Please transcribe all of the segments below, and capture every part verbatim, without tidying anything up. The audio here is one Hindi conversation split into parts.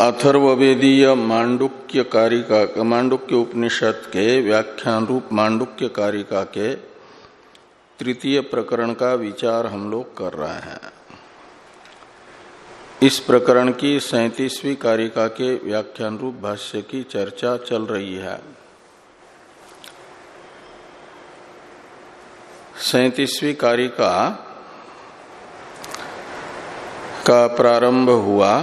अथर्ववेदीय मांडुक्य कारिका मांडुक्य उपनिषद के व्याख्यान रूप मांडुक्य कारिका के तृतीय प्रकरण का विचार हम लोग कर रहे हैं। इस प्रकरण की सैंतीसवीं कारिका के व्याख्यान रूप भाष्य की चर्चा चल रही है। सैंतीसवीं कारिका का प्रारंभ हुआ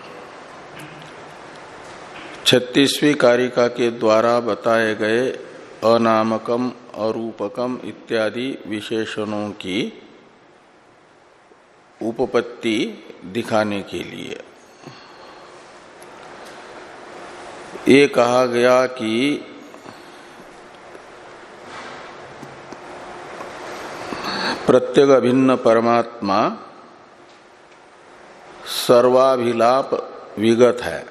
छत्तीसवीं कारिका के द्वारा बताए गए अनामकम अरूपकम इत्यादि विशेषणों की उपपत्ति दिखाने के लिए। ये कहा गया कि प्रत्येक अभिन्न परमात्मा सर्वाभिलाप विगत है।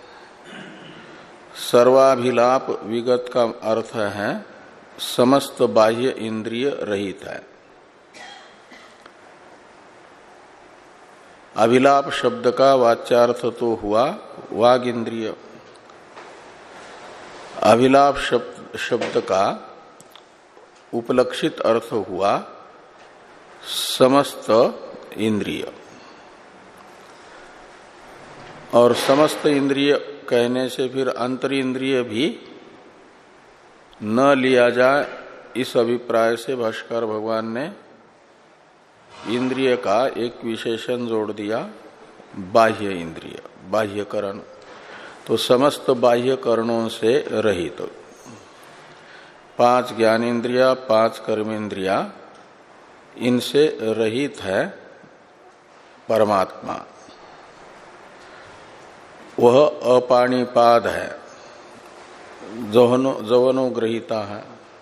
सर्वाभिलाप विगत का अर्थ है समस्त बाह्य इंद्रिय रहित है। अभिलाप शब्द का वाच्यार्थ तो हुआ वाग इंद्रिय। अभिलाप शब्द, शब्द का उपलक्षित अर्थ हुआ समस्त इंद्रिय। और समस्त इंद्रिय कहने से फिर अंतर इंद्रिय भी न लिया जाए, इस अभिप्राय से भाष्कर भगवान ने इंद्रिय का एक विशेषण जोड़ दिया, बाह्य इंद्रिय, बाह्यकरण। तो समस्त बाह्यकरणों से रहित तो पांच ज्ञानेन्द्रिया, पांच कर्मेंद्रिया, इनसे रहित है परमात्मा। वह अपाणिपाद है, जवनो जवनो ग्रहीता है।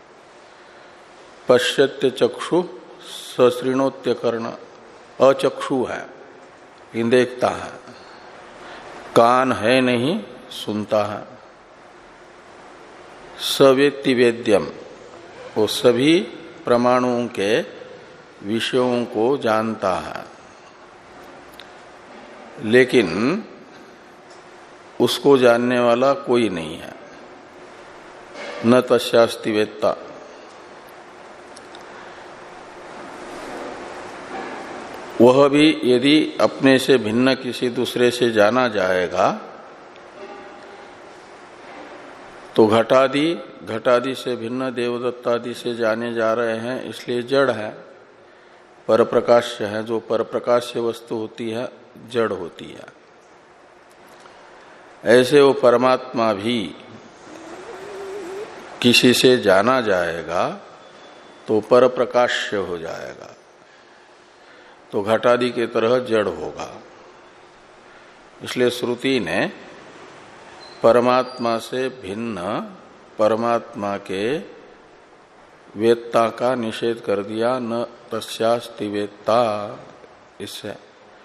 पश्यत्य चक्षु सश्रीणोत्य कर्ण, अचक्षु है, इन देखता है। कान है नहीं, सुनता है। सवेत्ति वेद्यम, वो सभी प्रमाणों के विषयों को जानता है, लेकिन उसको जानने वाला कोई नहीं है। न तस्यास्ति वेत्ता। वह भी यदि अपने से भिन्न किसी दूसरे से जाना जाएगा तो घटादि घटादि से भिन्न देवदत्तादि से जाने जा रहे हैं, इसलिए जड़ है। पर प्रकाश्य है, जो पर प्रकाश्य वस्तु होती है जड़ होती है। ऐसे वो परमात्मा भी किसी से जाना जाएगा तो पर प्रकाश्य हो जाएगा, तो घटादि के तरह जड़ होगा। इसलिए श्रुति ने परमात्मा से भिन्न परमात्मा के वेत्ता का निषेध कर दिया। न तस्यास्ति वेत्ता, इससे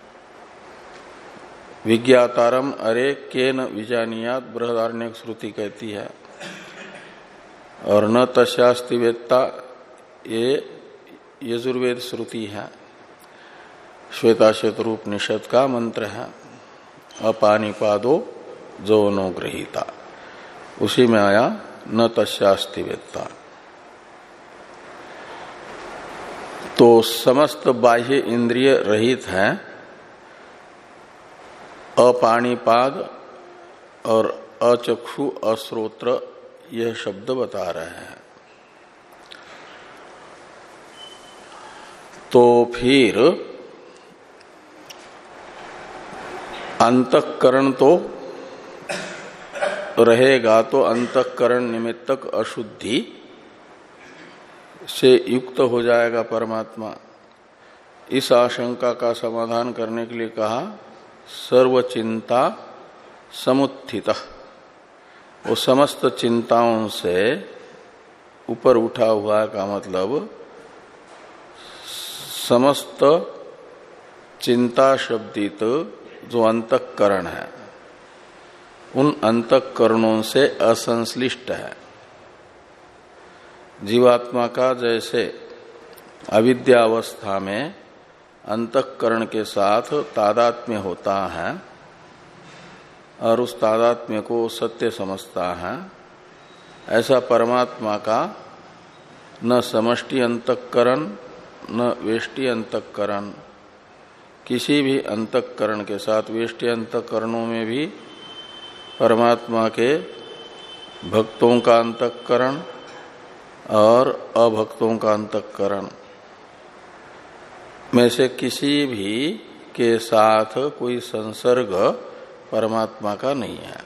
विज्ञातारम अरे केन विजानियात बृहदारण्यक श्रुति कहती है। और न तस्यास्ति वेत्ता ये यजुर्वेद श्रुति है, श्वेताश्वेत निषद का मंत्र है। अपानिपादो जवनो ग्रहीता, उसी में आया न तस्यास्ति वेत्ता। तो समस्त बाह्य इंद्रिय रहित है, अपाणिपाद और अचक्षु अश्रोत्र, यह शब्द बता रहे हैं। तो फिर अंतःकरण तो रहेगा, तो अंतःकरण निमित्तक अशुद्धि से युक्त हो जाएगा परमात्मा। इस आशंका का समाधान करने के लिए कहा सर्वचिंता समुत्थितः, वो समस्त चिंताओं से ऊपर उठा हुआ का मतलब समस्त चिंता शब्दित जो अंतःकरण है उन अंतःकरणों से असंश्लिष्ट है। जीवात्मा का जैसे अविद्यावस्था में अंतःकरण के साथ तादात्म्य होता है, और उस तादात्म्य को सत्य समझता है, ऐसा परमात्मा का न समष्टि अंतःकरण न वेष्टि अंतःकरण, किसी भी अंतःकरण के साथ, वेष्टि अंतःकरणों में भी परमात्मा के भक्तों का अंतःकरण और अभक्तों का अंतःकरण में से किसी भी के साथ कोई संसर्ग परमात्मा का नहीं है।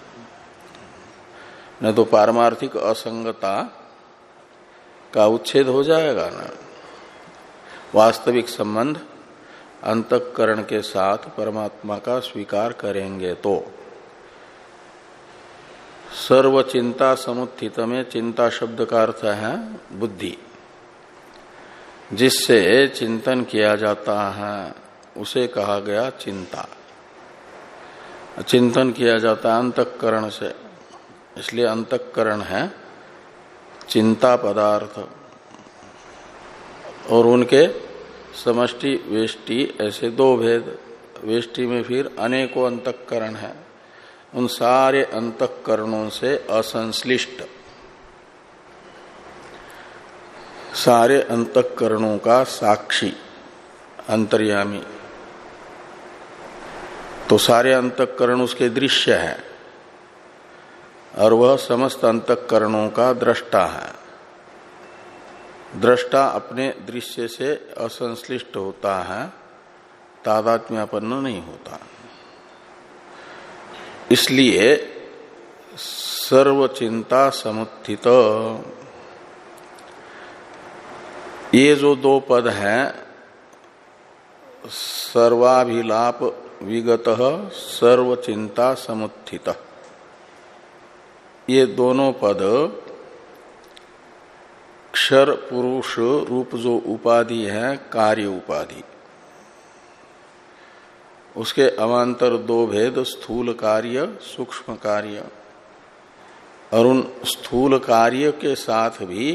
न तो पारमार्थिक असंगता का उच्छेद हो जाएगा, ना वास्तविक संबंध अंतःकरण के साथ परमात्मा का स्वीकार करेंगे तो। सर्व चिंता समुत्थित में चिंता शब्द का अर्थ है बुद्धि, जिससे चिंतन किया जाता है उसे कहा गया चिंता। चिंतन किया जाता है अंतःकरण से, इसलिए अंतःकरण है चिंता पदार्थ। और उनके समष्टि वेष्टि ऐसे दो भेद, वेष्टि में फिर अनेकों अंतःकरण है। उन सारे अंतःकरणों से असंश्लिष्ट, सारे अंतःकरणों का साक्षी अंतर्यामी, तो सारे अंतःकरण उसके दृश्य है और वह समस्त अंतःकरणों का दृष्टा है। दृष्टा अपने दृश्य से असंश्लिष्ट होता है, तादात्म्यापन्न नहीं होता। इसलिए सर्वचिंता समुत्थित, ये जो दो पद हैं, सर्वाभिलाप विगत सर्वचिंता समुत्थित, ये दोनों पद क्षर पुरुष रूप जो उपाधि है कार्य उपाधि, उसके अवान्तर दो भेद स्थूल कार्य सूक्ष्म कार्य, और उन स्थूल कार्य के साथ भी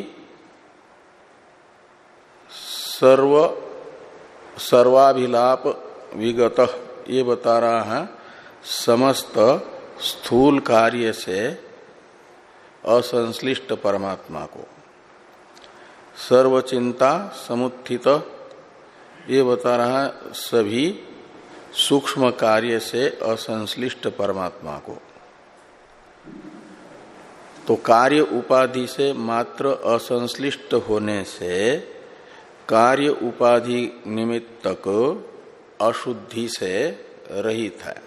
सर्व सर्वाभिलाप विगत, ये बता रहा है समस्त स्थूल कार्य से असंश्लिष्ट परमात्मा को। सर्वचिंता समुत्थित, ये बता रहा है सभी सूक्ष्म कार्य से असंश्लिष्ट परमात्मा को। तो कार्य उपाधि से मात्र असंश्लिष्ट होने से कार्य उपाधि निमित्तक अशुद्धि से रहित है।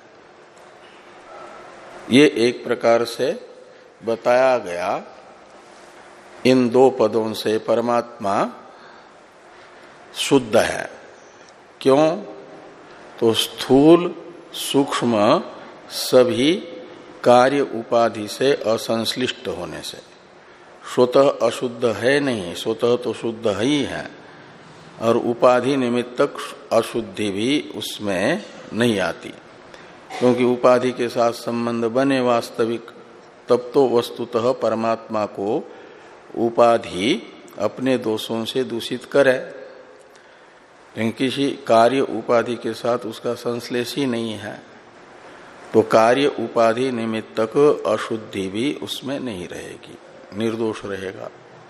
ये एक प्रकार से बताया गया। इन दो पदों से परमात्मा शुद्ध है। क्यों? तो स्थूल सूक्ष्म सभी कार्य उपाधि से असंश्लिष्ट होने से। स्वतः अशुद्ध है नहीं, स्वतः तो शुद्ध ही है, और उपाधि निमित्तक अशुद्धि भी उसमें नहीं आती, क्योंकि उपाधि के साथ संबंध बने वास्तविक, तब तो वस्तुतः परमात्मा को उपाधि अपने दोषों से दूषित करे, लेकिन किसी कार्य उपाधि के साथ उसका संश्लेष ही नहीं है, तो कार्य उपाधि निमित्तक अशुद्धि भी उसमें नहीं रहेगी, निर्दोष रहेगा।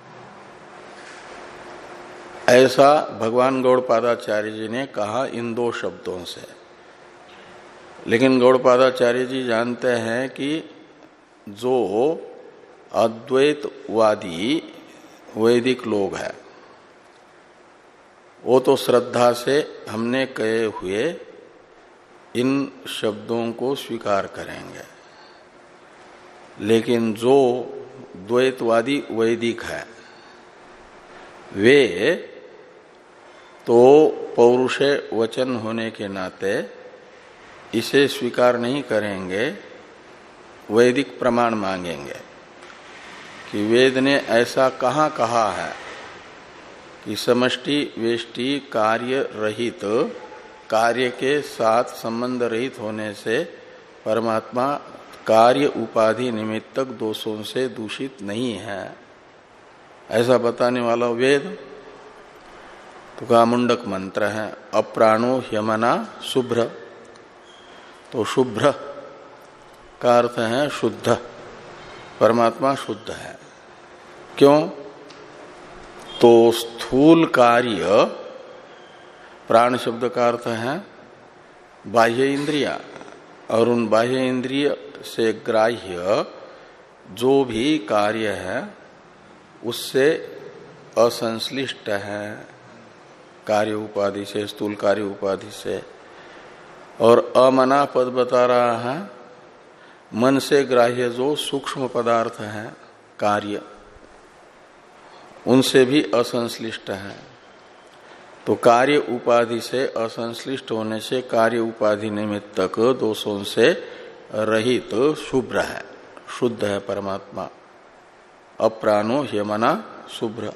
ऐसा भगवान गौड़पादाचार्य जी ने कहा इन दो शब्दों से। लेकिन गौड़पादाचार्य जी जानते हैं कि जो अद्वैतवादी वैदिक लोग हैं, वो तो श्रद्धा से हमने कहे हुए इन शब्दों को स्वीकार करेंगे, लेकिन जो द्वैतवादी वैदिक है वे तो पौरुषे वचन होने के नाते इसे स्वीकार नहीं करेंगे, वैदिक प्रमाण मांगेंगे कि वेद ने ऐसा कहाँ कहा है कि समष्टि वेष्टि कार्य रहित, कार्य के साथ संबंध रहित होने से परमात्मा कार्य उपाधि निमित्तक दोषों से दूषित नहीं है, ऐसा बताने वाला वेद तो का मुंडक मंत्र है, अप्राणो ह्यमना शुभ्र। तो शुभ्र का अर्थ है शुद्ध, परमात्मा शुद्ध है। क्यों? तो स्थूल कार्य, प्राण शब्द का अर्थ है बाह्य इंद्रिया, और उन बाह्य इंद्रिय से ग्राह्य जो भी कार्य है उससे असंश्लिष्ट है, कार्य उपाधि से, स्थूल कार्य उपाधि से। और अमना पद बता रहा है मन से ग्राह्य जो सूक्ष्म पदार्थ है कार्य, उनसे भी असंश्लिष्ट है। तो कार्य उपाधि से असंश्लिष्ट होने से कार्य उपाधि निमित्तक दोषों से रहित तो शुभ्र है, शुद्ध है परमात्मा। अप्राणो ह्यमना शुभ्र।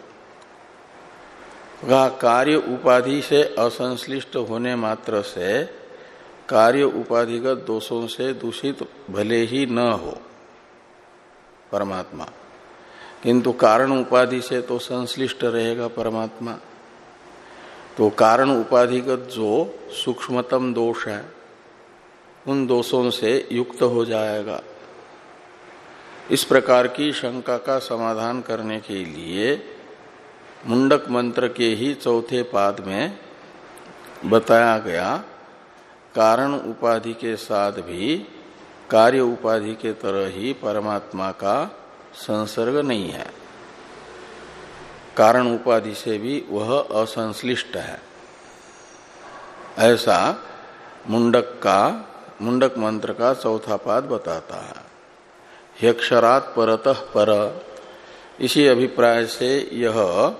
कार्य उपाधि से असंश्लिष्ट होने मात्र से कार्य उपाधिगत दोषों से दूषित भले ही न हो परमात्मा, किंतु कारण उपाधि से तो संश्लिष्ट रहेगा परमात्मा। तो कारण उपाधिगत जो सूक्ष्मतम दोष है उन दोषों से युक्त हो जाएगा। इस प्रकार की शंका का समाधान करने के लिए मुंडक मंत्र के ही चौथे पाद में बताया गया कारण उपाधि के साथ भी कार्य उपाधि के तरह ही परमात्मा का संसर्ग नहीं है, कारण उपाधि से भी वह असंश्लिष्ट है। ऐसा मुंडक का मुंडक मंत्र का चौथा पाद बताता है। ह्यक्षरात् परतः पर, इसी अभिप्राय से यह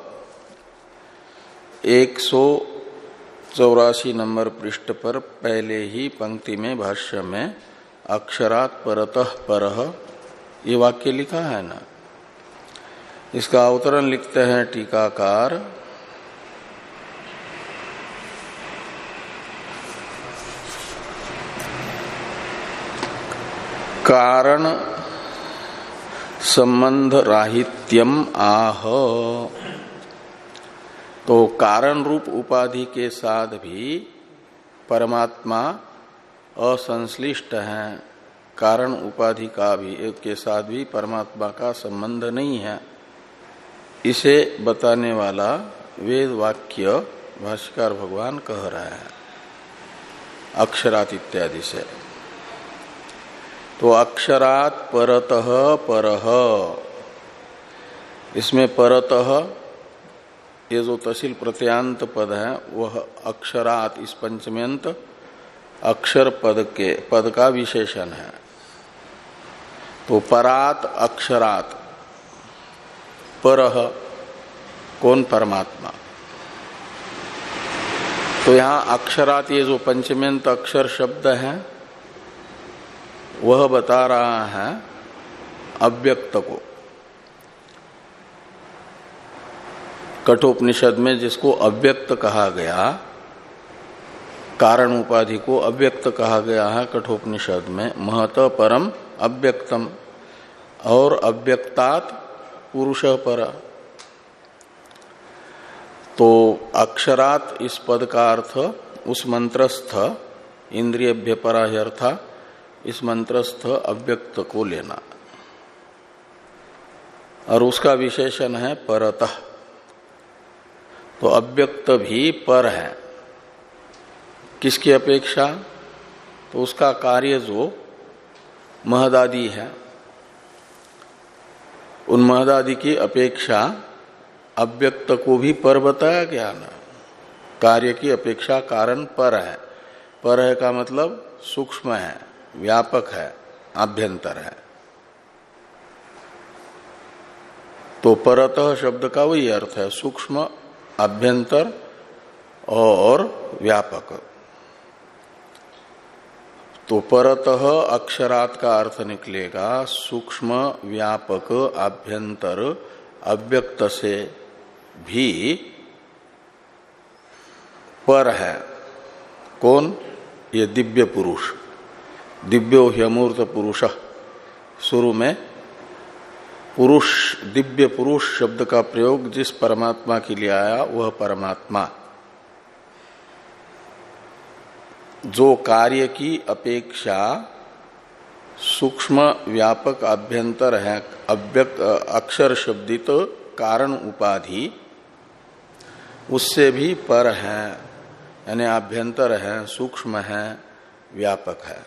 एक सौ चौरासी नंबर पृष्ठ पर पहले ही पंक्ति में भाष्य में अक्षरात् परतः परः ये वाक्य लिखा है ना। इसका अवतरण लिखते हैं टीकाकार, कारण संबंध राहित्यम आह। तो कारण रूप उपाधि के साथ भी परमात्मा असंश्लिष्ट है, कारण उपाधि का भी के साथ भी परमात्मा का संबंध नहीं है, इसे बताने वाला वेद वाक्य भाष्यकार भगवान कह रहे हैं अक्षरात् इत्यादि से। तो अक्षरात् परतः परः, इसमें परतः ये जो तहसील प्रत्यांत पद है वह अक्षरात् इस पंचम्यंत अक्षर पद के पद का विशेषण है। तो परात अक्षरात्, परः कौन? परमात्मा। तो यहां अक्षरात् ये जो पंचम्यंत अक्षर शब्द है वह बता रहा है अव्यक्त को। कठोपनिषद में जिसको अव्यक्त कहा गया, कारण उपाधि को अव्यक्त कहा गया है कठोपनिषद में, महत परम अव्यक्तम, और अव्यक्तात् पुरुष पर। तो अक्षरात् इस पद का अर्थ उस मंत्रस्थ इंद्रियभ्य पराह्यर्था इस मंत्रस्थ अव्यक्त को लेना, और उसका विशेषण है परतः। तो अव्यक्त भी पर है, किसकी अपेक्षा? तो उसका कार्य जो महदादि है, उन महदादि की अपेक्षा अव्यक्त को भी पर बताया गया ना। कार्य की अपेक्षा कारण पर है। पर है का मतलब सूक्ष्म है, व्यापक है, आभ्यंतर है। तो परतः शब्द का वही अर्थ है, सूक्ष्म, आभ्यंतर और व्यापक। तो परतः अक्षरात् का अर्थ निकलेगा सूक्ष्म, व्यापक, आभ्यंतर, अव्यक्त से भी पर है। कौन? ये दिव्य पुरुष, दिव्यो ह्यमूर्त पुरुष। शुरू में पुरुष, दिव्य पुरुष शब्द का प्रयोग जिस परमात्मा के लिए आया वह परमात्मा जो कार्य की अपेक्षा सूक्ष्म व्यापक आभ्यंतर है, अव्यक्त अक्षर शब्दित कारण उपाधि उससे भी पर है, यानी आभ्यंतर है, सूक्ष्म है, व्यापक है।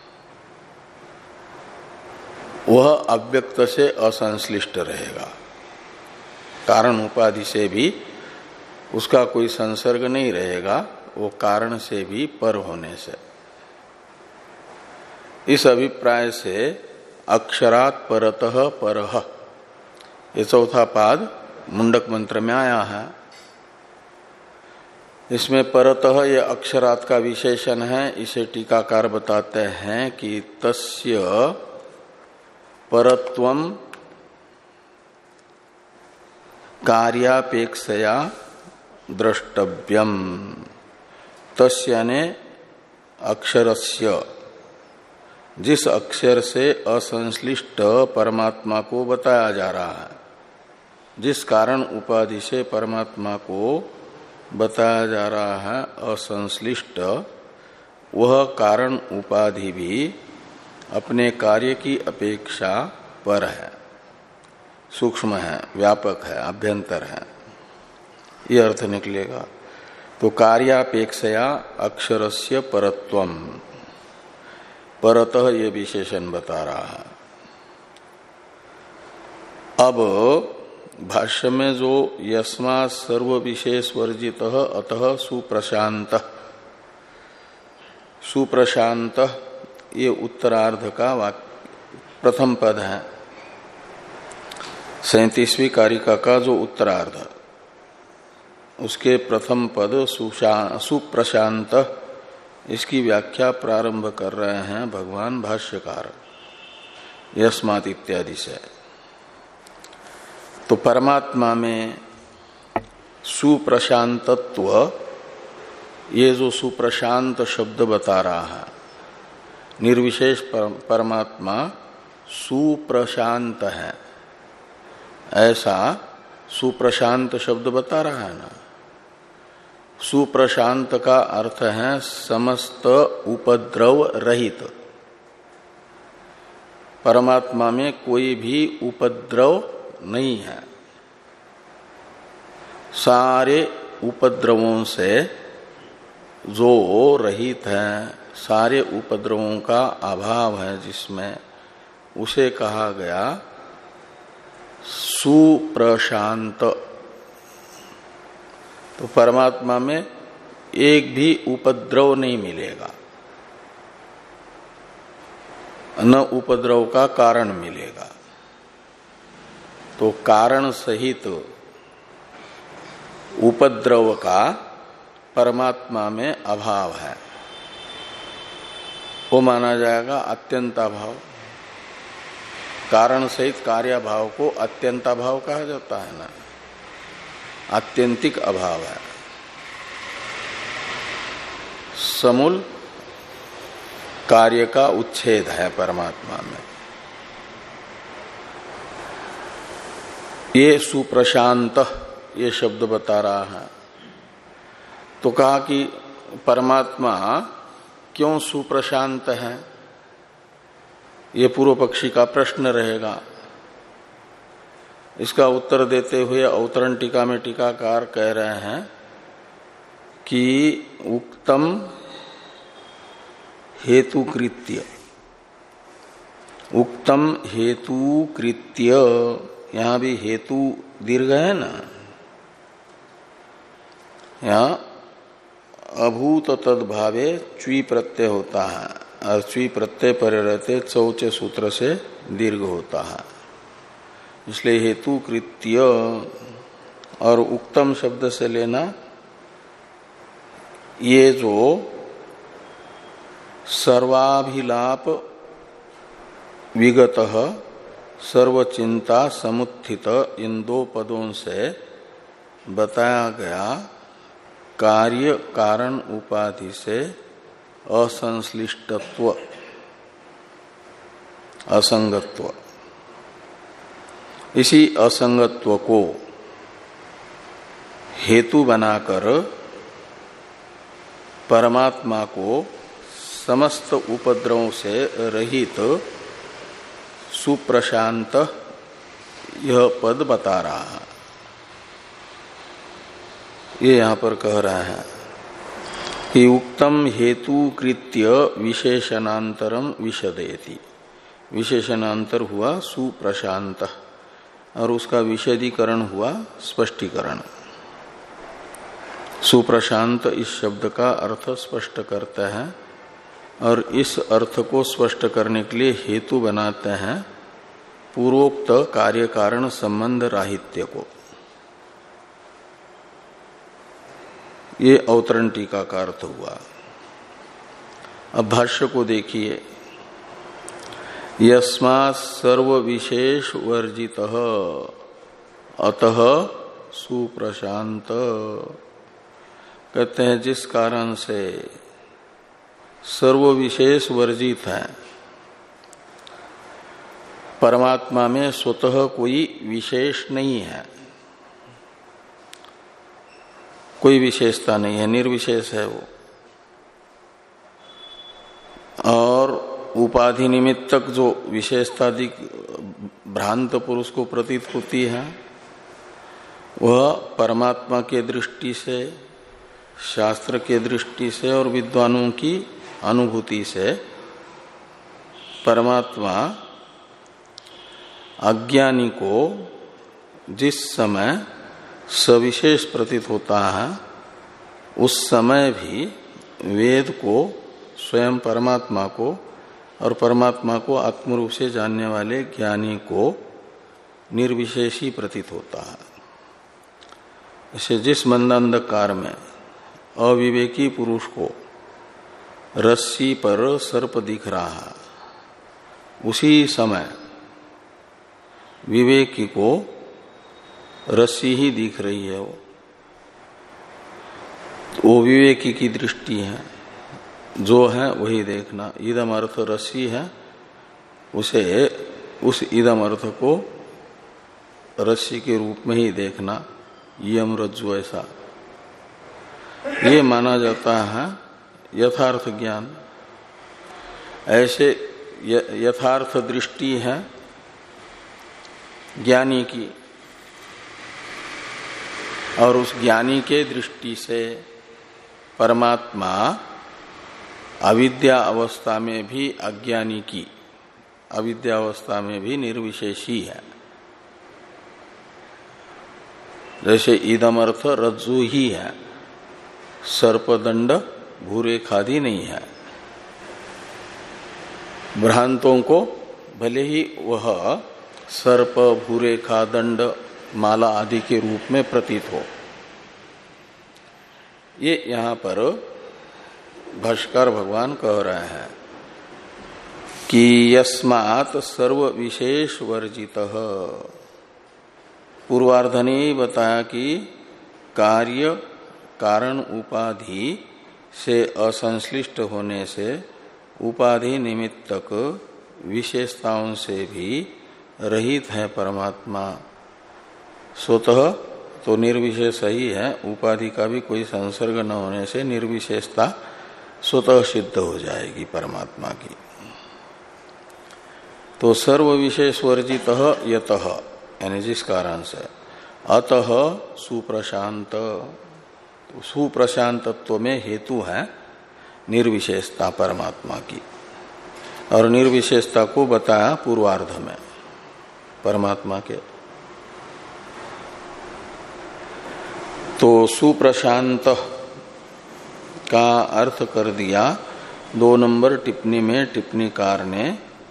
वह अव्यक्त से असंश्लिष्ट रहेगा। कारण उपाधि से भी उसका कोई संसर्ग नहीं रहेगा, वो कारण से भी पर होने से। इस अभिप्राय से अक्षरात् परतः परः ये चौथा पाद मुंडक मंत्र में आया है। इसमें परतः ये अक्षरात् का विशेषण है। इसे टीकाकार बताते हैं कि तस्य परत्वम कार्यापेक्षया द्रष्टव्यम। तस्य ने अक्षरस्य, जिस अक्षर से असंश्लिष्ट परमात्मा को बताया जा रहा है, जिस कारण उपाधि से परमात्मा को बताया जा रहा है असंश्लिष्ट, वह कारण उपाधि भी अपने कार्य की अपेक्षा पर है, सूक्ष्म है, व्यापक है, अभ्यंतर है, ये अर्थ निकलेगा। तो कार्यापेक्षया अक्षरस्य परत्वम, परतः ये विशेषण बता रहा है। अब भाष्य में जो यस्मात् सर्व विशेष वर्जित अतः सुप्रशांत, सुप्रशांत ये उत्तरार्ध का वाक्य प्रथम पद है। सैंतीसवीं कारिका का जो उत्तरार्ध, उसके प्रथम पद सुप्रशांत, इसकी व्याख्या प्रारंभ कर रहे हैं भगवान भाष्यकार यस्मात् इत्यादि से। तो परमात्मा में सुप्रशांतत्व, ये जो सुप्रशांत शब्द बता रहा है, निर्विशेष परमात्मा सुप्रशांत है, ऐसा सुप्रशांत शब्द बता रहा है ना। सुप्रशांत का अर्थ है समस्त उपद्रव रहित। परमात्मा में कोई भी उपद्रव नहीं है, सारे उपद्रवों से जो रहित है, सारे उपद्रवों का अभाव है जिसमें, उसे कहा गया सुप्रशांत। तो परमात्मा में एक भी उपद्रव नहीं मिलेगा, न उपद्रव का कारण मिलेगा। तो कारण सहित तो उपद्रव का परमात्मा में अभाव है, वो माना जाएगा अत्यंताभाव। कारण सहित कार्याभाव को अत्यंताभाव कहा जाता है ना, आत्यंतिक अभाव है। समूल कार्य का उच्छेद है परमात्मा में। ये सुप्रशांत ये शब्द बता रहा है। तो कहा कि परमात्मा क्यों सुप्रशांत है, ये पूर्व पक्षी का प्रश्न रहेगा। इसका उत्तर देते हुए अवतरण टीका में टीकाकार कह रहे हैं कि उक्तम हेतुकृत्य, उक्तम हेतुकृत्य, यहां भी हेतु दीर्घ है ना, यहां अभूत तद्भावे च्वी प्रत्यय होता है, और च्वी प्रत्यय परे रहते चौचे सूत्र से दीर्घ होता है, इसलिए हेतु कृत्य। और उक्तम शब्द से लेना ये जो सर्वाभिलाप विगतः सर्वचिंता समुत्थित इन दो पदों से बताया गया कार्य कारण उपाधि से असंश्लिष्टत्व, असंगत्व, इसी असंगत्व को हेतु बनाकर परमात्मा को समस्त उपद्रवों से रहित सुप्रशांत यह पद बता रहा है। ये यहां पर कह रहा है कि उक्तम हेतु कृत्य विशेषणांतरम विशदयति। विशेषणांतर हुआ सुप्रशांत और उसका विशदीकरण हुआ स्पष्टीकरण। सुप्रशांत इस शब्द का अर्थ स्पष्ट करता है और इस अर्थ को स्पष्ट करने के लिए हेतु बनाते हैं पूर्वोक्त कार्य कारण संबंध राहित्य को। ये अवतरण टीका का अर्थ हुआ। अब भाष्य को देखिए। यस्मात् सर्व विशेष वर्जितः अतः सुप्रशांत, कहते हैं जिस कारण से सर्व विशेष वर्जित है, परमात्मा में स्वतः कोई विशेष नहीं है, कोई विशेषता नहीं है, निर्विशेष है वो। और उपाधि निमित्तक जो विशेषता दिख भ्रांत पुरुष को प्रतीत होती है वह परमात्मा के दृष्टि से, शास्त्र के दृष्टि से और विद्वानों की अनुभूति से परमात्मा अज्ञानी को जिस समय सविशेष प्रतीत होता है उस समय भी वेद को स्वयं परमात्मा को और परमात्मा को आत्म रूप से जानने वाले ज्ञानी को निर्विशेषी प्रतीत होता है। ऐसे जिस मंदांधकार में अविवेकी पुरुष को रस्सी पर सर्प दिख रहा है, उसी समय विवेकी को रस्सी ही दिख रही है। वो वो विवेकी की दृष्टि है, जो है वही देखना। इदम अर्थ रस्सी है, उसे उस इदम अर्थ को रस्सी के रूप में ही देखना, यम रज्जु ऐसा ये माना जाता है यथार्थ ज्ञान। ऐसे यथार्थ दृष्टि है ज्ञानी की, और उस ज्ञानी के दृष्टि से परमात्मा अविद्या अवस्था में भी अज्ञानी की अविद्या अवस्था में भी निर्विशेषी है। जैसे इदम अर्थ रज्जु ही है, सर्पदंड भूरे खादी नहीं है। भ्रांतों को भले ही वह सर्प भूरे खा दंड माला आदि के रूप में प्रतीत हो। ये यहां पर भाष्कर भगवान कह रहे हैं कि यस्मात् सर्व विशेष वर्जितः। पूर्वार्ध ने बताया कि कार्य कारण उपाधि से असंश्लिष्ट होने से उपाधि निमित्तक विशेषताओं से भी रहित है परमात्मा। स्वतः तो निर्विशेष ही है, उपाधि का भी कोई संसर्ग न होने से निर्विशेषता स्वतः सिद्ध हो जाएगी परमात्मा की। तो सर्व विशेष वर्जित यतः, यानी जिस कारण से, अतः सुप्रशांत, तो सुप्रशांतत्व में हेतु है निर्विशेषता परमात्मा की, और निर्विशेषता को बताया पूर्वार्ध में परमात्मा के। तो सुप्रशांत का अर्थ कर दिया दो नंबर टिप्पणी में टिप्पणीकार ने,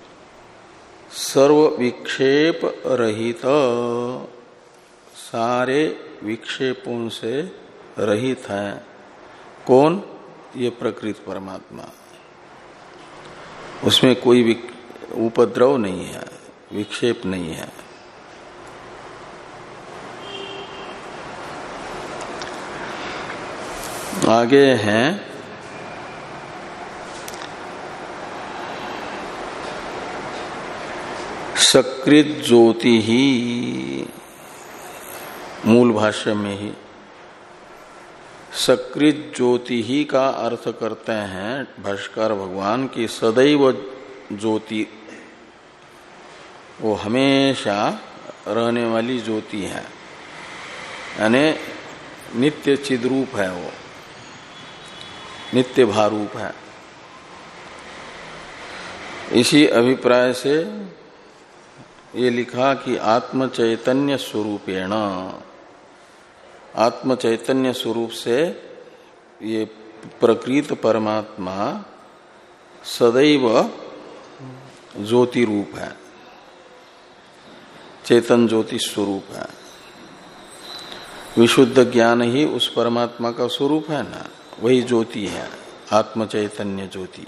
सर्व विक्षेप रहित, सारे विक्षेपों से रहित है। कौन? ये प्रकृत परमात्मा, उसमें कोई उपद्रव नहीं है, विक्षेप नहीं है। आगे हैं सकृत ज्योति ही, मूल भाष्य में ही सकृत ज्योति ही का अर्थ करते हैं भाष्यकार भगवान की सदैव ज्योति वो हमेशा रहने वाली ज्योति है, यानी नित्य चिद्रूप है, वो नित्य भारूप है। इसी अभिप्राय से ये लिखा कि आत्म चैतन्य स्वरूपेण, आत्म चैतन्य स्वरूप से ये प्रकृत परमात्मा सदैव ज्योति रूप है, चेतन ज्योति स्वरूप है। विशुद्ध ज्ञान ही उस परमात्मा का स्वरूप है ना, वही ज्योति है, आत्म चैतन्य ज्योति।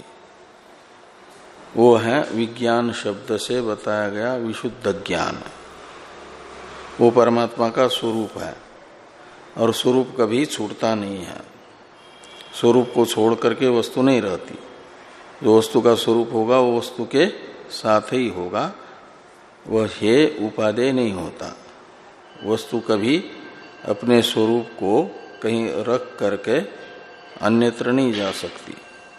वो है विज्ञान शब्द से बताया गया विशुद्ध ज्ञान, वो परमात्मा का स्वरूप है। और स्वरूप कभी छूटता नहीं है, स्वरूप को छोड़ करके वस्तु नहीं रहती। जो वस्तु का स्वरूप होगा वो वस्तु के साथ ही होगा, वह हे उपादेय नहीं होता। वस्तु कभी अपने स्वरूप को कहीं रख करके अन्यत्र नहीं जा सकती।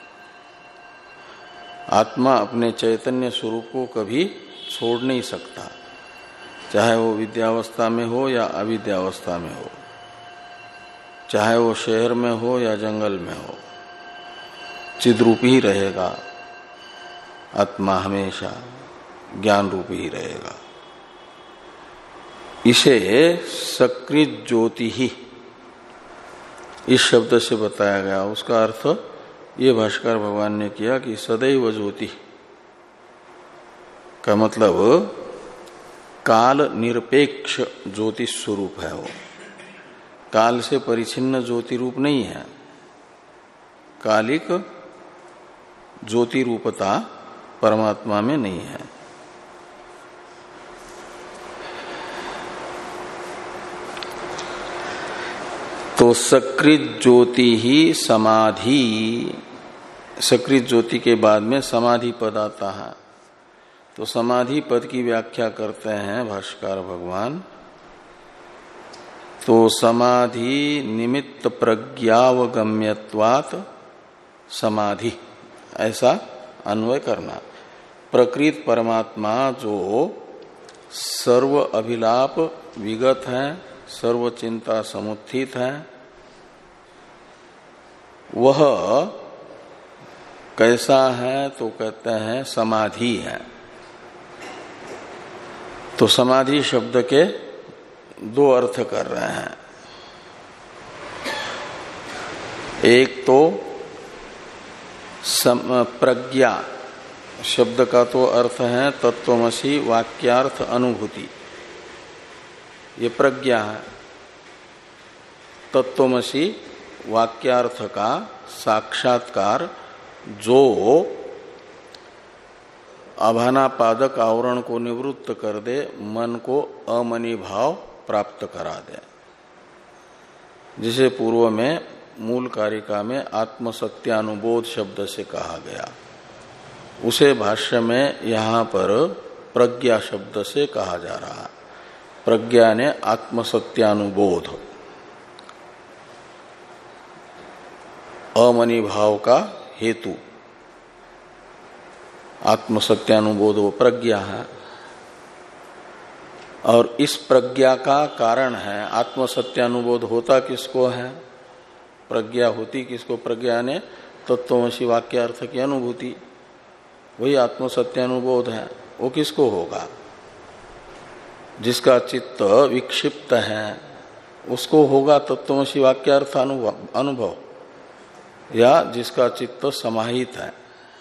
आत्मा अपने चैतन्य स्वरूप को कभी छोड़ नहीं सकता, चाहे वो विद्यावस्था में हो या अविद्यावस्था में हो, चाहे वो शहर में हो या जंगल में हो, चिद्रूप ही रहेगा। आत्मा हमेशा ज्ञान रूप ही रहेगा। इसे सकृत ज्योति ही इस शब्द से बताया गया। उसका अर्थ ये भाष्कर भगवान ने किया कि सदैव ज्योति का मतलब काल निरपेक्ष ज्योति स्वरूप है। वो काल से परिचिन्न ज्योति रूप नहीं है, कालिक ज्योति रूपता परमात्मा में नहीं है। तो सकृत ज्योति ही समाधि, सकृत ज्योति के बाद में समाधि पद आता है। तो समाधि पद की व्याख्या करते हैं भाष्कर भगवान। तो समाधि निमित्त प्रज्ञावगम्यत्वात् समाधि, ऐसा अन्वय करना। प्रकृत परमात्मा जो सर्व अभिलाप विगत है, सर्व चिंता समुत्थित है, वह कैसा है तो कहते हैं समाधि है। तो समाधि शब्द के दो अर्थ कर रहे हैं। एक तो प्रज्ञा शब्द का तो अर्थ है तत्वमसि वाक्यार्थ अनुभूति, ये प्रज्ञा है। तत्वमसि वाक्यार्थ का साक्षात्कार जो अभानापादक आवरण को निवृत्त कर दे, मन को अमनी भाव प्राप्त करा दे, जिसे पूर्व में मूल कारिका में आत्मसत्यानुबोध शब्द से कहा गया, उसे भाष्य में यहां पर प्रज्ञा शब्द से कहा जा रहा है। प्रज्ञा ने आत्मसत्यानुबोध, अमनी भाव का हेतु, आत्मसत्यानुबोध वो प्रज्ञा है। और इस प्रज्ञा का कारण है, आत्मसत्यानुबोध होता किसको है, प्रज्ञा होती किसको, प्रज्ञा ने तत्वमसि वाक्यार्थ की अनुभूति, वही आत्मसत्यानुबोध है। वो किसको होगा, जिसका चित्त विक्षिप्त है उसको होगा तत्वमसि वाक्यार्थ अनुभव, या जिसका चित्त समाहित है।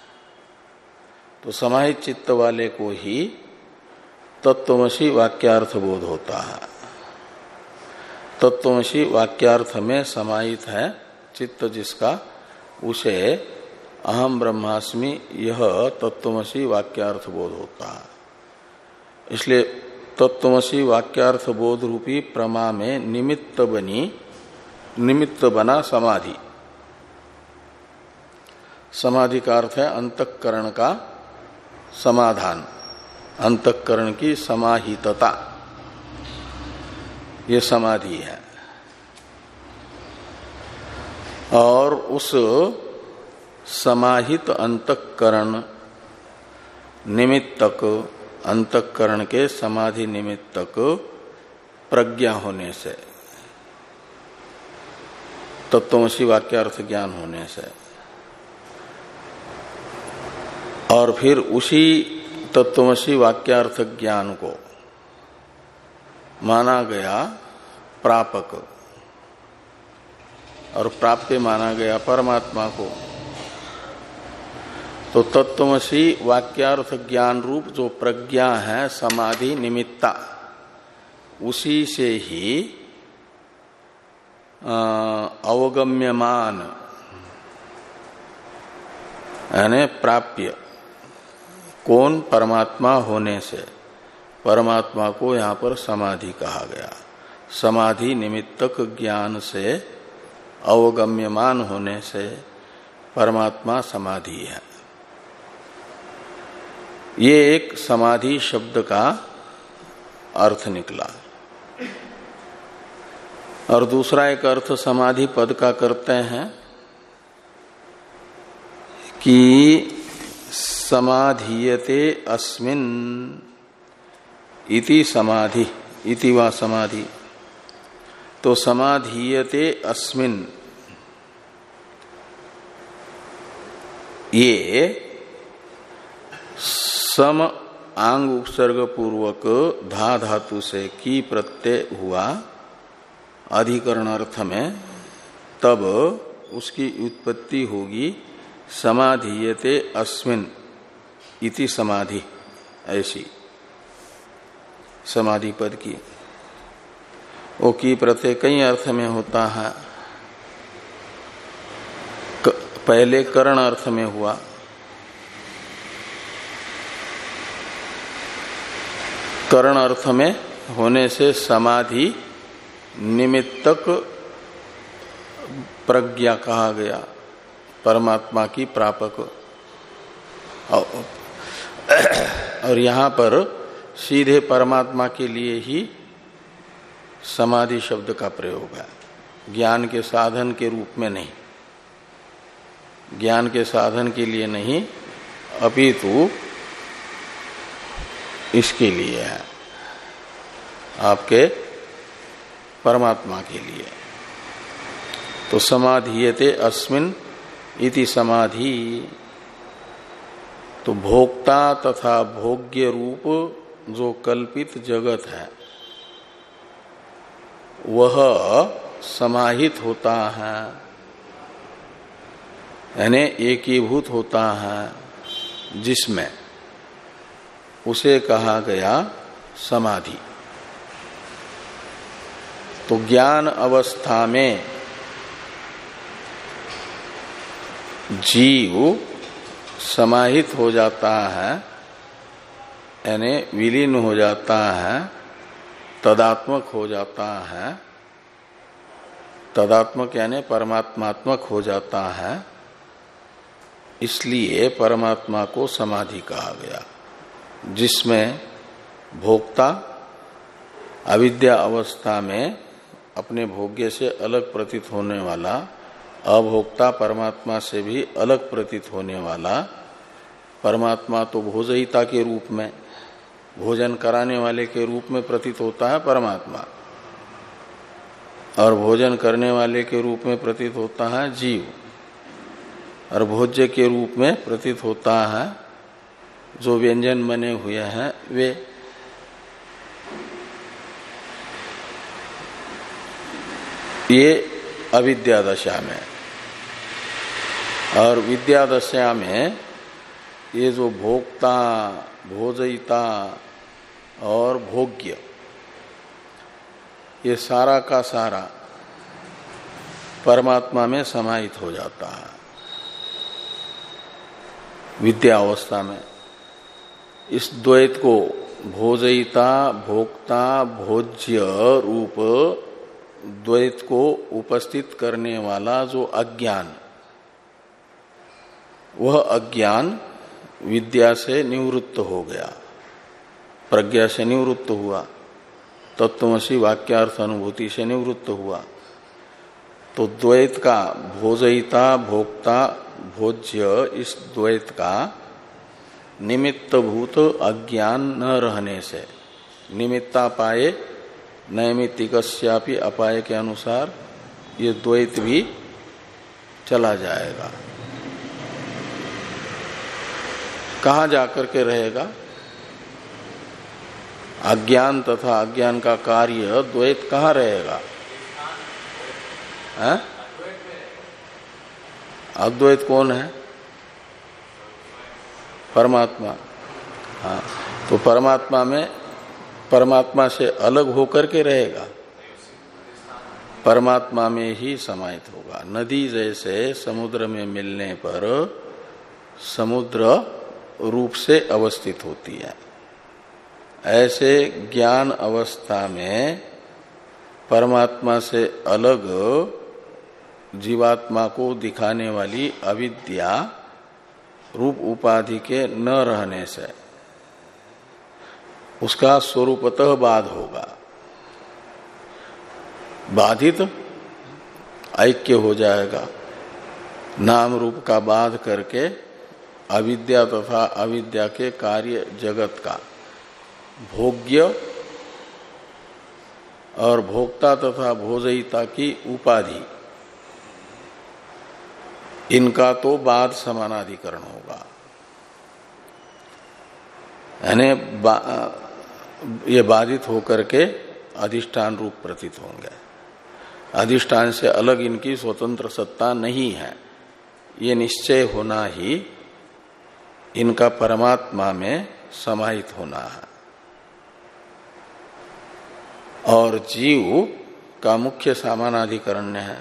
तो समाहित चित्त वाले को ही तत्वमसि वाक्यार्थ बोध होता है। तत्वमसि वाक्यार्थ में समाहित है चित्त जिसका, उसे अहम ब्रह्मास्मि यह तत्वमसि वाक्यार्थ बोध होता है। इसलिए तत्वमसि वाक्यार्थ बोध रूपी प्रमा में निमित्त बनी, निमित्त बना समाधि। समाधि का अर्थ है अंतःकरण का समाधान, अंतःकरण की समाहितता, ये समाधि है। और उस समाहित अंतःकरण निमित्तक अंतःकरण के समाधि निमित्तक प्रज्ञा होने से, तत्वमसी वाक्यार्थ ज्ञान होने से, और फिर उसी तत्वमसी वाक्यार्थ ज्ञान को माना गया प्रापक और प्राप्य माना गया परमात्मा को। तो तत्वमसी वाक्यार्थ ज्ञान रूप जो प्रज्ञा है समाधि निमित्ता, उसी से ही अवगम्यमान यानी प्राप्य कौन, परमात्मा होने से, परमात्मा को यहां पर समाधि कहा गया। समाधि निमित्तक ज्ञान से अवगम्यमान होने से परमात्मा समाधि है। ये एक समाधि शब्द का अर्थ निकला। और दूसरा एक अर्थ समाधि पद का करते हैं कि समाधीयते अस्मिन् इति समाधि, इति वा समाधि। तो समाधीयते अस्मिन्, ये सम आंग उपसर्ग पूर्वक धा धातु से की प्रत्यय हुआ अधिकरण अर्थ में, तब उसकी उत्पत्ति होगी समाधीयते अस्मिन् इति समाधि, ऐसी समाधि पद की। वो की प्रत्यय कई अर्थ में होता है। पहले करण अर्थ में हुआ, करण अर्थ में होने से समाधि निमित्तक प्रज्ञा कहा गया, परमात्मा की प्रापक। और यहां पर सीधे परमात्मा के लिए ही समाधि शब्द का प्रयोग है, ज्ञान के साधन के रूप में नहीं, ज्ञान के साधन के लिए नहीं, अपितु इसके लिए है, आपके परमात्मा के लिए। तो समाधीयते अस्मिन् इति समाधि, तो भोक्ता तथा भोग्य रूप जो कल्पित जगत है वह समाहित होता है, यानी एकीभूत होता है जिसमें, उसे कहा गया समाधि। तो ज्ञान अवस्था में जीव समाहित हो जाता है, यानी विलीन हो जाता है, तदात्मक हो जाता है, तदात्मक यानी परमात्मात्मक हो जाता है, इसलिए परमात्मा को समाधि कहा गया। जिसमें भोक्ता अविद्या अवस्था में अपने भोग्य से अलग प्रतीत होने वाला, अभोक्ता परमात्मा से भी अलग प्रतीत होने वाला, परमात्मा तो भोजयिता के रूप में, भोजन कराने वाले के रूप में प्रतीत होता है परमात्मा, और भोजन करने वाले के रूप में प्रतीत होता है जीव, और भोज्य के रूप में प्रतीत होता है जो व्यंजन बने हुए हैं वे। ये अविद्या दशा में, और विद्या दशा में ये जो भोक्ता, भोजयिता और भोग्य, ये सारा का सारा परमात्मा में समाहित हो जाता है विद्या अवस्था में। इस द्वैत को, भोजयिता भोक्ता भोज्य रूप द्वैत को उपस्थित करने वाला जो अज्ञान, वह अज्ञान विद्या से निवृत्त हो गया, प्रज्ञा से निवृत्त हुआ, तत्वमसी वाक्यार्थ अनुभूति से निवृत्त हुआ। तो द्वैत का, भोजयिता भोक्ता भोज्य, इस द्वैत का निमित्तभूत अज्ञान न रहने से, निमित्तापाये नैमित्तिकस्यापि अपाय के अनुसार ये द्वैत भी चला जाएगा। कहाँ जाकर के रहेगा? अज्ञान तथा अज्ञान का कार्य द्वैत कहाँ रहेगा? है? अद्वैत कौन है? परमात्मा। हाँ, तो परमात्मा में परमात्मा से अलग होकर के रहेगा, परमात्मा में ही समाहित होगा। नदी जैसे समुद्र में मिलने पर समुद्र रूप से अवस्थित होती है, ऐसे ज्ञान अवस्था में परमात्मा से अलग जीवात्मा को दिखाने वाली अविद्या रूप उपाधि के न रहने से उसका स्वरूपतः बाध होगा। बाधित ऐक्य हो जाएगा। नाम रूप का बाध करके अविद्या तथा अविद्या के कार्य जगत का भोग्य और भोक्ता तथा भोजयिता की उपाधि, इनका तो बाध समानाधिकरण होगा। यानी बा, ये बाधित होकर के अधिष्ठान रूप प्रतीत होंगे। अधिष्ठान से अलग इनकी स्वतंत्र सत्ता नहीं है, ये निश्चय होना ही इनका परमात्मा में समाहित होना है। और जीव का मुख्य समानाधिकरण है,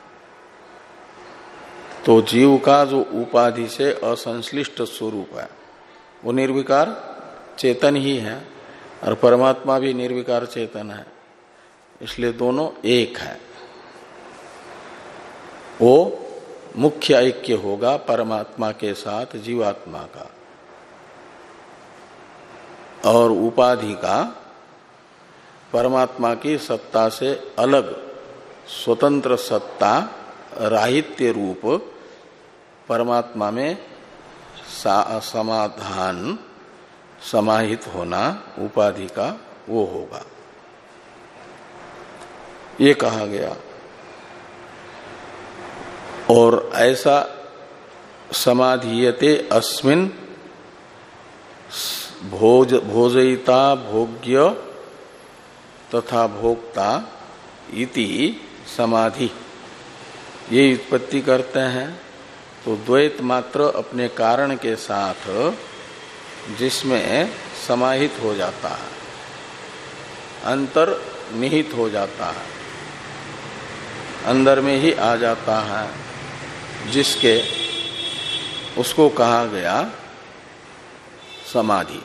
तो जीव का जो उपाधि से असंश्लिष्ट स्वरूप है वो निर्विकार चेतन ही है, और परमात्मा भी निर्विकार चेतन है, इसलिए दोनों एक है। वो मुख्य ऐक्य होगा परमात्मा के साथ जीवात्मा का, और उपाधि का परमात्मा की सत्ता से अलग स्वतंत्र सत्ता राहित्य रूप परमात्मा में समाधान समाहित होना उपाधि का वो होगा, ये कहा गया। और ऐसा समाधीयते अस्मिन् भोज भोजयिता भोग्य तथा भोक्ता इति समाधि, ये उत्पत्ति करते हैं। तो द्वैत मात्र अपने कारण के साथ जिसमें समाहित हो जाता है, अंतर निहित हो जाता है, अंदर में ही आ जाता है, जिसके उसको कहा गया समाधि।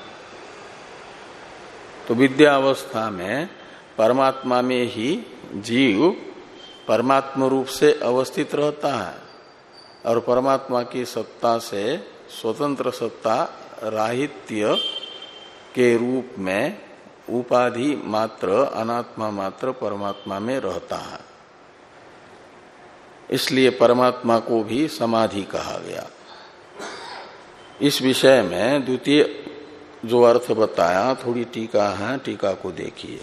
तो विद्यावस्था में परमात्मा में ही जीव परमात्मा रूप से अवस्थित रहता है, और परमात्मा की सत्ता से स्वतंत्र सत्ता राहित्य के रूप में उपाधि मात्र अनात्मा मात्र परमात्मा में रहता है। इसलिए परमात्मा को भी समाधि कहा गया। इस विषय में द्वितीय जो अर्थ बताया, थोड़ी टीका है, टीका को देखिए।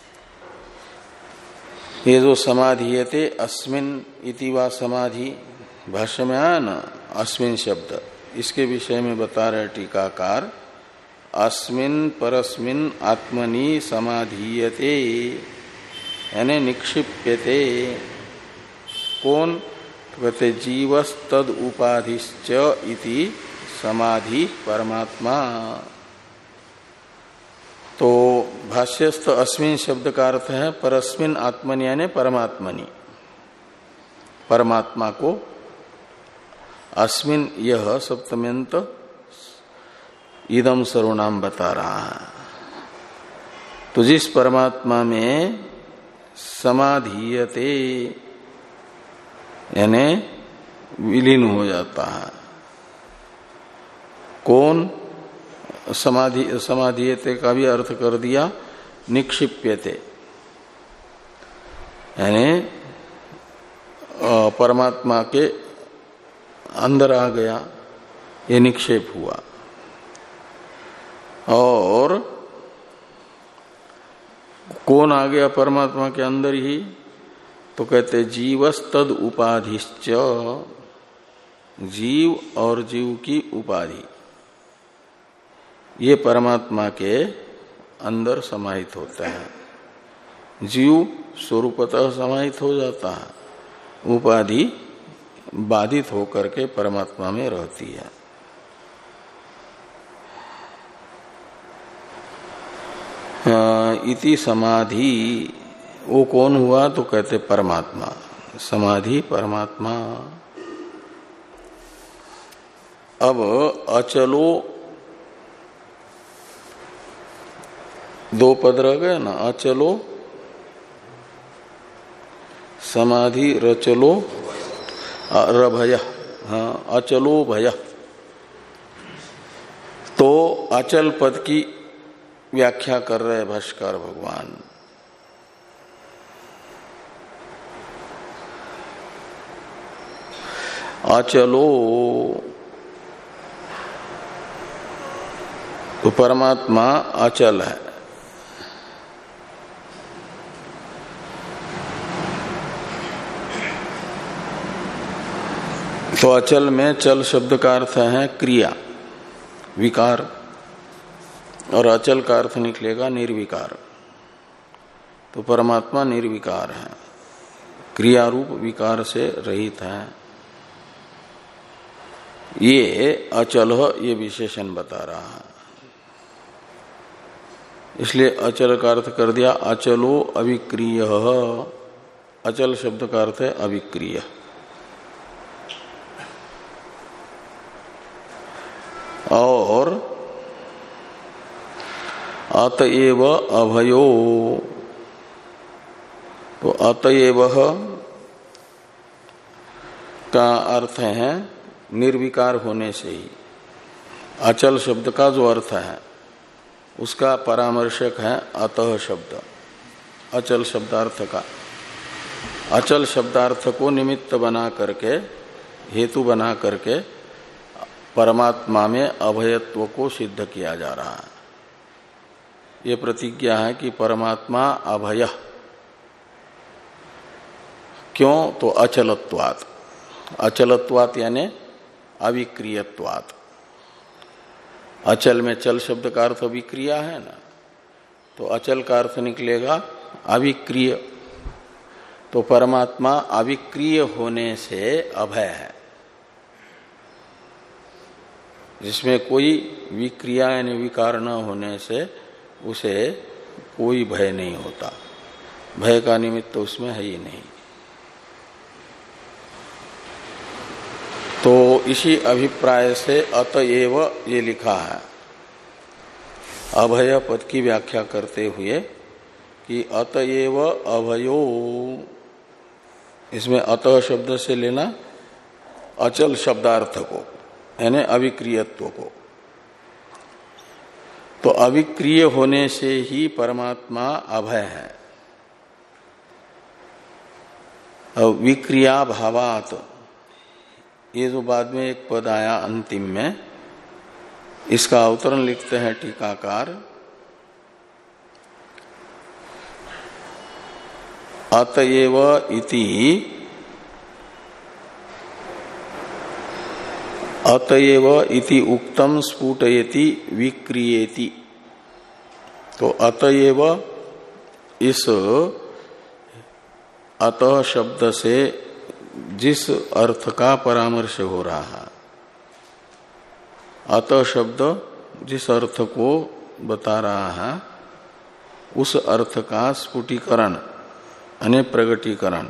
ये जो समाधीयते अस्मिन् इति वा समाधि, भाष्य में आया ना अस्मिन् शब्द, इसके विषय में बता रहे टीकाकार, अस्मिन् परस्मिन् आत्मनि समाधीयते यानी निक्षिप्यते। कौन? कहते जीवस तद उपाधिश्च इति समाधि परमात्मा। तो भाष्यस्थ अस्मिन् शब्द का अर्थ है परस्मिन् आत्मनि यानी परमात्मनि, परमात्मा को अस्मिन् यह सप्तम्यंत इदम सर्वनाम बता रहा है। तो जिस परमात्मा में समाधीयते यानी विलीन हो जाता है। कौन? समाधि समाधीयते का भी अर्थ कर दिया निक्षिप्यते, यानी परमात्मा के अंदर आ गया, ये निक्षेप हुआ। और कौन आ गया परमात्मा के अंदर ही? तो कहते जीवस्तद उपाधिश्च, जीव और जीव की उपाधि ये परमात्मा के अंदर समाहित होते हैं। जीव स्वरूपतः समाहित हो जाता है, उपाधि बाधित होकर के परमात्मा में रहती है। इति समाधि, वो कौन हुआ? तो कहते परमात्मा, समाधि परमात्मा। अब अचलो दो पद रह गए ना, अचलो समाधि रचलो रभय, हाँ अचलो भय। तो अचल पद की व्याख्या कर रहे भाष्यकार भगवान। अचलो तो परमात्मा अचल है। तो अचल में चल शब्द का अर्थ है क्रिया, विकार, और अचल का अर्थ निकलेगा निर्विकार। तो परमात्मा निर्विकार है, क्रिया रूप विकार से रहित है। ये अचल ये विशेषण बता रहा है, इसलिए अचल का अर्थ कर दिया अचलो अविक्रिय। अचल शब्द का अर्थ है अविक्रिय। और अतएव अभयो, तो अतएव का अर्थ है निर्विकार होने से ही। अचल शब्द का जो अर्थ है उसका परामर्शक है अतः शब्द, अचल शब्दार्थ का। अचल शब्दार्थ को निमित्त बना करके, हेतु बना करके परमात्मा में अभयत्व को सिद्ध किया जा रहा है। ये प्रतिज्ञा है कि परमात्मा अभय, क्यों? तो अचलत्वात्, अचलत्वात् यानी अविक्रियत्वात्। अचल में चल शब्द का अर्थ अविक्रिया है ना, तो अचल का अर्थ निकलेगा अविक्रिय। तो परमात्मा अविक्रिय होने से अभय है, जिसमें कोई विक्रिया यानी विकार न होने से उसे कोई भय नहीं होता। भय का निमित्त तो उसमें है ही नहीं। तो इसी अभिप्राय से अतएव ये लिखा है अभय पद की व्याख्या करते हुए कि अतएव अभयो, इसमें अतः शब्द से लेना अचल शब्दार्थ को यानी अविक्रियत्व को। तो अविक्रिय होने से ही परमात्मा अभय है। विक्रिया भावात, ये जो बाद में एक पद आया अंतिम में, इसका अवतरण लिखते हैं टीकाकार। अतएव इति, अतएव इति उक्तम स्फुटयति विक्रियेति। तो अतएव इस अतः शब्द से जिस अर्थ का परामर्श हो रहा है, अतः शब्द जिस अर्थ को बता रहा है उस अर्थ का स्फुटीकरण यानी प्रगटीकरण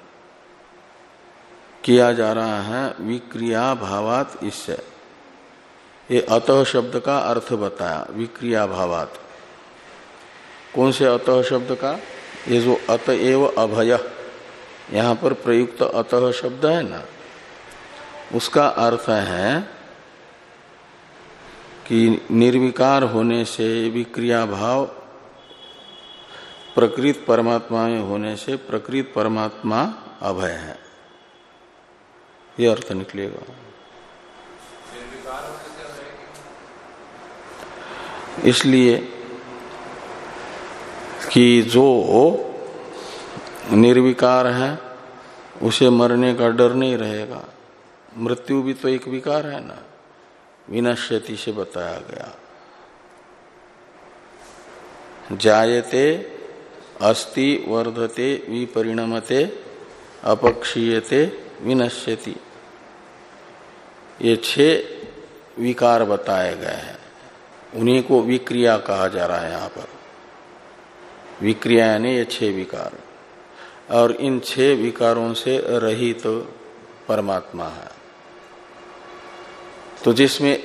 किया जा रहा है विक्रिया भावात। इससे ये अतः शब्द का अर्थ बताया विक्रिया भावात। कौन से अतः शब्द का? ये जो अतएव अभय यहां पर प्रयुक्त अतः शब्द है ना, उसका अर्थ है कि निर्विकार होने से विक्रिया भाव प्रकृत परमात्मा में होने से प्रकृत परमात्मा अभय है, ये अर्थ निकलेगा। इसलिए कि जो निर्विकार है उसे मरने का डर नहीं रहेगा। मृत्यु भी तो एक विकार है ना, विनश्यति से बताया गया। जायते अस्ति वर्धते विपरिणमते अपक्षीयते विनश्यति, ये छह विकार बताए गए हैं। उन्हीं को विक्रिया कहा जा रहा है यहाँ पर। विक्रिया यानी ये छह विकार, और इन छह विकारों से रहित तो परमात्मा है। तो जिसमें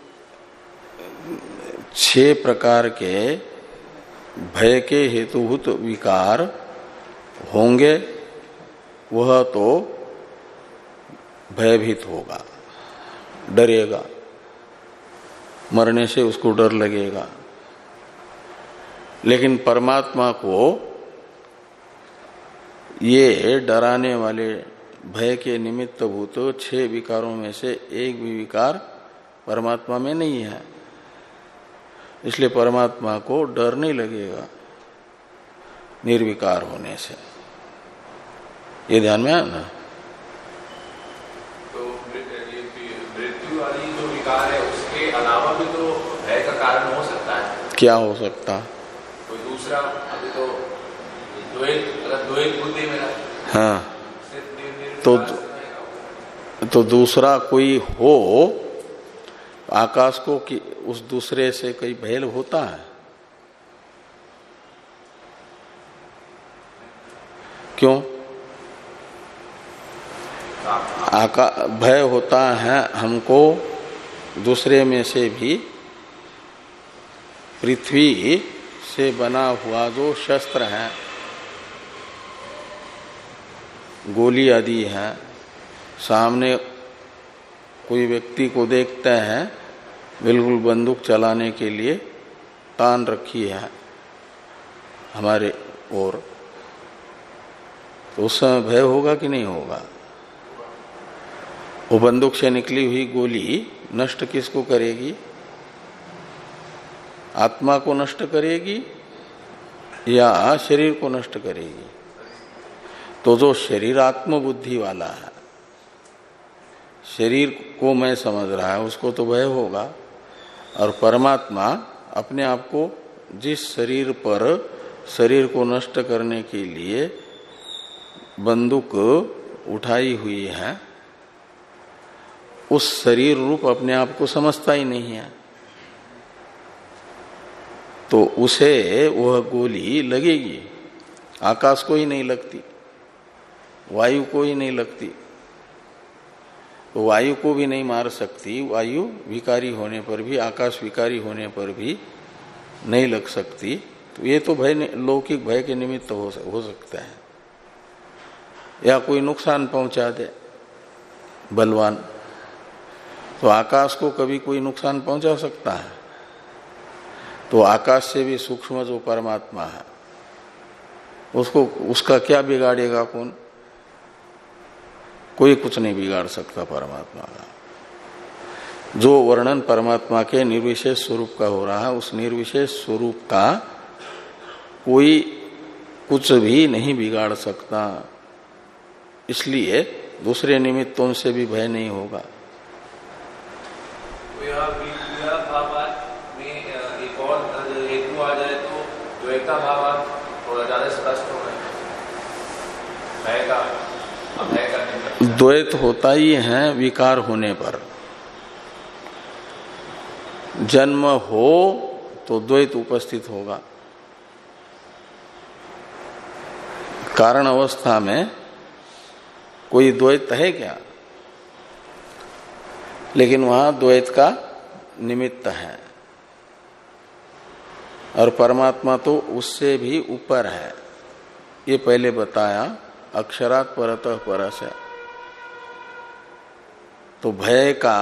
छह प्रकार के भय के हेतुभूत विकार होंगे, वह तो भयभीत होगा, डरेगा, मरने से उसको डर लगेगा। लेकिन परमात्मा को ये डराने वाले भय के निमित्त भूत छह विकारों में से एक भी विकार परमात्मा में नहीं है, इसलिए परमात्मा को डर नहीं लगेगा निर्विकार होने से। ये ध्यान में आया ना। तो मृत्यु वाली जो विकार है उसके अलावा भी तो भय का कारण हो सकता है। क्या हो सकता? कोई दूसरा, अभी तो द्वैत, अगर द्वैत बुद्धि में हाँ, तो तो दूसरा कोई हो, आकाश को कि उस दूसरे से कोई भय होता है? क्यों? आका भय होता है हमको दूसरे में से भी, पृथ्वी से बना हुआ जो शस्त्र है, गोली आदि है, सामने कोई व्यक्ति को देखते हैं बिल्कुल बंदूक चलाने के लिए तान रखी है हमारे ओर, तो उस समय भय होगा कि नहीं होगा? वो बंदूक से निकली हुई गोली नष्ट किसको करेगी? आत्मा को नष्ट करेगी या शरीर को नष्ट करेगी? तो जो शरीर आत्म बुद्धि वाला है, शरीर को मैं समझ रहा है, उसको तो भय होगा। और परमात्मा अपने आप को जिस शरीर पर शरीर को नष्ट करने के लिए बंदूक उठाई हुई है, उस शरीर रूप अपने आप को समझता ही नहीं है, तो उसे वह गोली लगेगी। आकाश को ही नहीं लगती, वायु को ही नहीं लगती, तो वायु को भी नहीं मार सकती। वायु विकारी होने पर भी, आकाश विकारी होने पर भी नहीं लग सकती। तो ये तो भय, लौकिक भय के निमित्त हो, हो सकता है। या कोई नुकसान पहुंचा दे बलवान, तो आकाश को कभी कोई नुकसान पहुंचा सकता है? तो आकाश से भी सूक्ष्म जो परमात्मा है, उसको उसका क्या बिगाड़ेगा कौन? कोई कुछ नहीं बिगाड़ सकता परमात्मा का। जो वर्णन परमात्मा के निर्विशेष स्वरूप का हो रहा है, उस निर्विशेष स्वरूप का कोई कुछ भी नहीं बिगाड़ सकता। इसलिए दूसरे निमित्तों से भी भय नहीं होगा। एक और हेतु आ जाए तो द्वैता भाव थोड़ा ज्यादा स्पष्ट हो रहा है। का अभय का द्वैत होता ही है विकार होने पर। जन्म हो तो द्वैत उपस्थित होगा। कारण अवस्था में कोई द्वैत है क्या? लेकिन वहां द्वैत का निमित्त है, और परमात्मा तो उससे भी ऊपर है। ये पहले बताया, अक्षरात् परतः परस है। तो भय का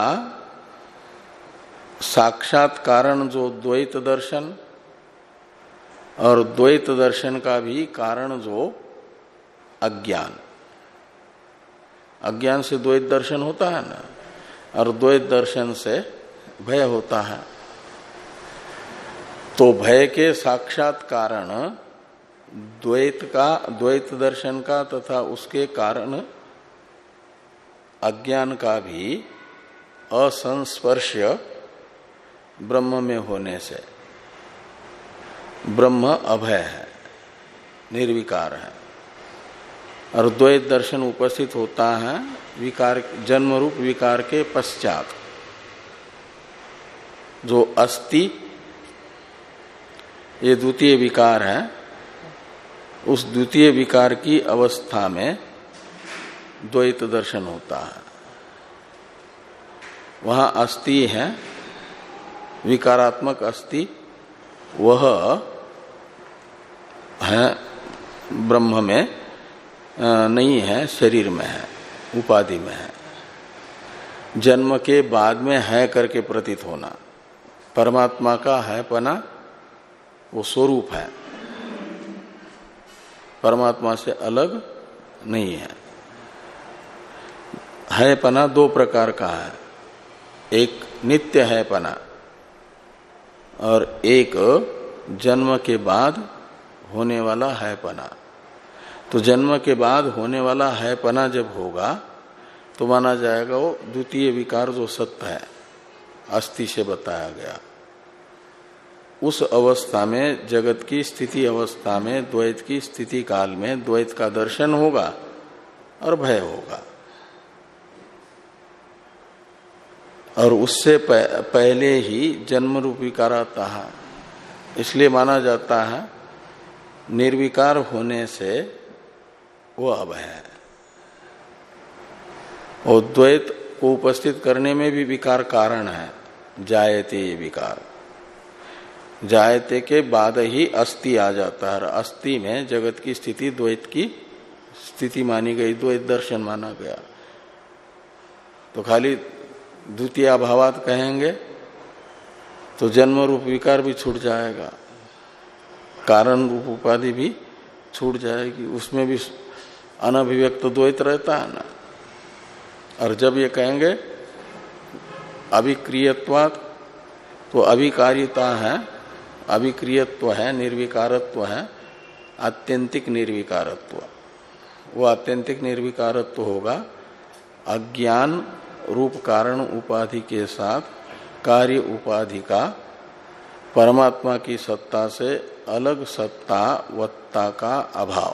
साक्षात कारण जो द्वैत दर्शन, और द्वैत दर्शन का भी कारण जो अज्ञान। अज्ञान से द्वैत दर्शन होता है ना, और द्वैत दर्शन से भय होता है। तो भय के साक्षात कारण द्वैत का, द्वैत दर्शन का तथा उसके कारण अज्ञान का भी असंस्पर्श ब्रह्म में होने से ब्रह्म अभय है, निर्विकार है। और द्वैत दर्शन उपस्थित होता है विकार, जन्म रूप विकार के पश्चात। जो अस्ति ये द्वितीय विकार है, उस द्वितीय विकार की अवस्था में द्वैत दर्शन होता है। वहां अस्ति है, विकारात्मक अस्ति, वह है ब्रह्म में नहीं है, शरीर में है, उपाधि में है। जन्म के बाद में है करके प्रतीत होना, परमात्मा का है पना वो स्वरूप है, परमात्मा से अलग नहीं है। है पना दो प्रकार का है, एक नित्य है पना और एक जन्म के बाद होने वाला है पना। तो जन्म के बाद होने वाला है पना जब होगा तो माना जाएगा वो द्वितीय विकार जो सत्य है, अस्थि से बताया गया। उस अवस्था में, जगत की स्थिति अवस्था में, द्वैत की स्थिति काल में द्वैत का दर्शन होगा और भय होगा। और उससे पहले ही जन्म रूप विकार आता है, इसलिए माना जाता है निर्विकार होने से वो अभय है। और द्वैत को उपस्थित करने में भी विकार कारण है, जायते ये विकार। जायते के बाद ही अस्ति आ जाता है, अस्ति में जगत की स्थिति द्वैत की स्थिति मानी गई, द्वैत दर्शन माना गया। तो खाली द्वितीय अभावात कहेंगे तो जन्म रूप विकार भी छूट जाएगा, कारण रूप उपाधि भी छूट जाएगी, उसमें भी अनभिव्यक्त द्वैत रहता है ना। और जब ये कहेंगे अभिक्रियत्वात्, तो अभिकारिता है, अभिक्रियत्व है, निर्विकारत्व है, आत्यंतिक निर्विकारत्व। वो आत्यंतिक निर्विकारत्व होगा अज्ञान रूप कारण उपाधि के साथ कार्य उपाधि का परमात्मा की सत्ता से अलग सत्ता वत्ता का अभाव।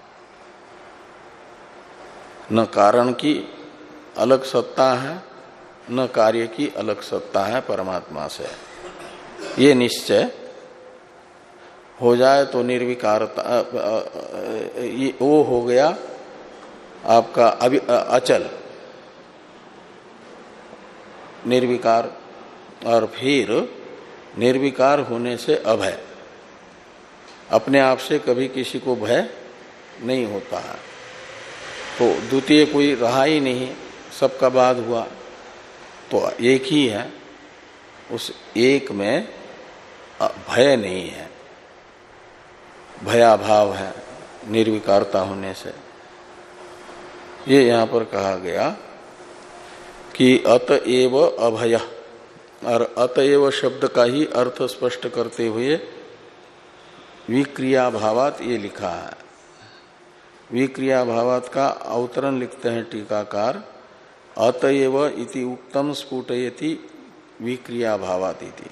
न कारण की अलग सत्ता है, न कार्य की अलग सत्ता है परमात्मा से। ये निश्चय हो जाए तो निर्विकारता, ये वो हो गया आपका अभी अचल निर्विकार। और फिर निर्विकार होने से अभय, अपने आप से कभी किसी को भय नहीं होता है। तो द्वितीय कोई रहा ही नहीं, सबका बाद हुआ, तो एक ही है, उस एक में भय नहीं है, भयाभाव है निर्विकारता होने से। ये यहां पर कहा गया कि अतएव अभय, और अतएव शब्द का ही अर्थ स्पष्ट करते हुए विक्रिया भावात ये लिखा है। विक्रिया भावात का अवतरण लिखते हैं टीकाकार, अतएव इति उक्तम स्फुटयति विक्रिया भावात इति।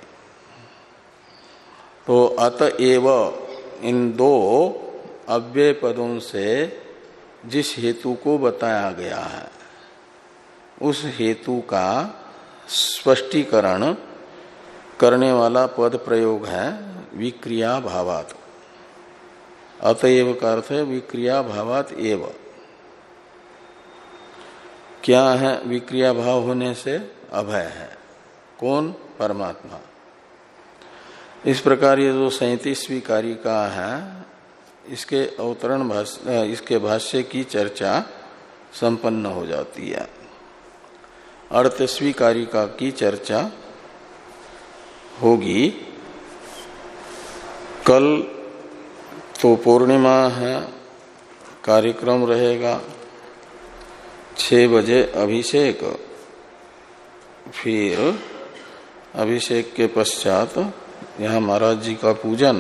तो अतएव इन दो अव्यय पदों से जिस हेतु को बताया गया है उस हेतु का स्पष्टीकरण करने वाला पद प्रयोग है विक्रिया भावात। अतएव का अर्थ है विक्रिया भावात एव। क्या है विक्रिया भाव होने से? अभय है। कौन? परमात्मा। इस प्रकार ये जो सैंतीसवीं कारिका है इसके अवतरण भाष्य, इसके भाष्य की चर्चा संपन्न हो जाती है। अड़तीसवीं कारिका की चर्चा होगी कल। तो पूर्णिमा है, कार्यक्रम रहेगा छह बजे अभिषेक, फिर अभिषेक के पश्चात यहाँ महाराज जी का पूजन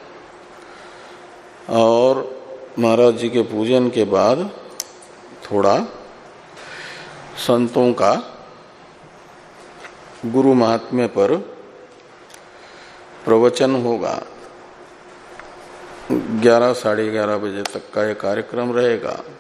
और महाराज जी के पूजन के बाद थोड़ा संतों का गुरु महात्म्य पर प्रवचन होगा। ग्यारह साढ़े ग्यारह बजे तक का ये कार्यक्रम रहेगा।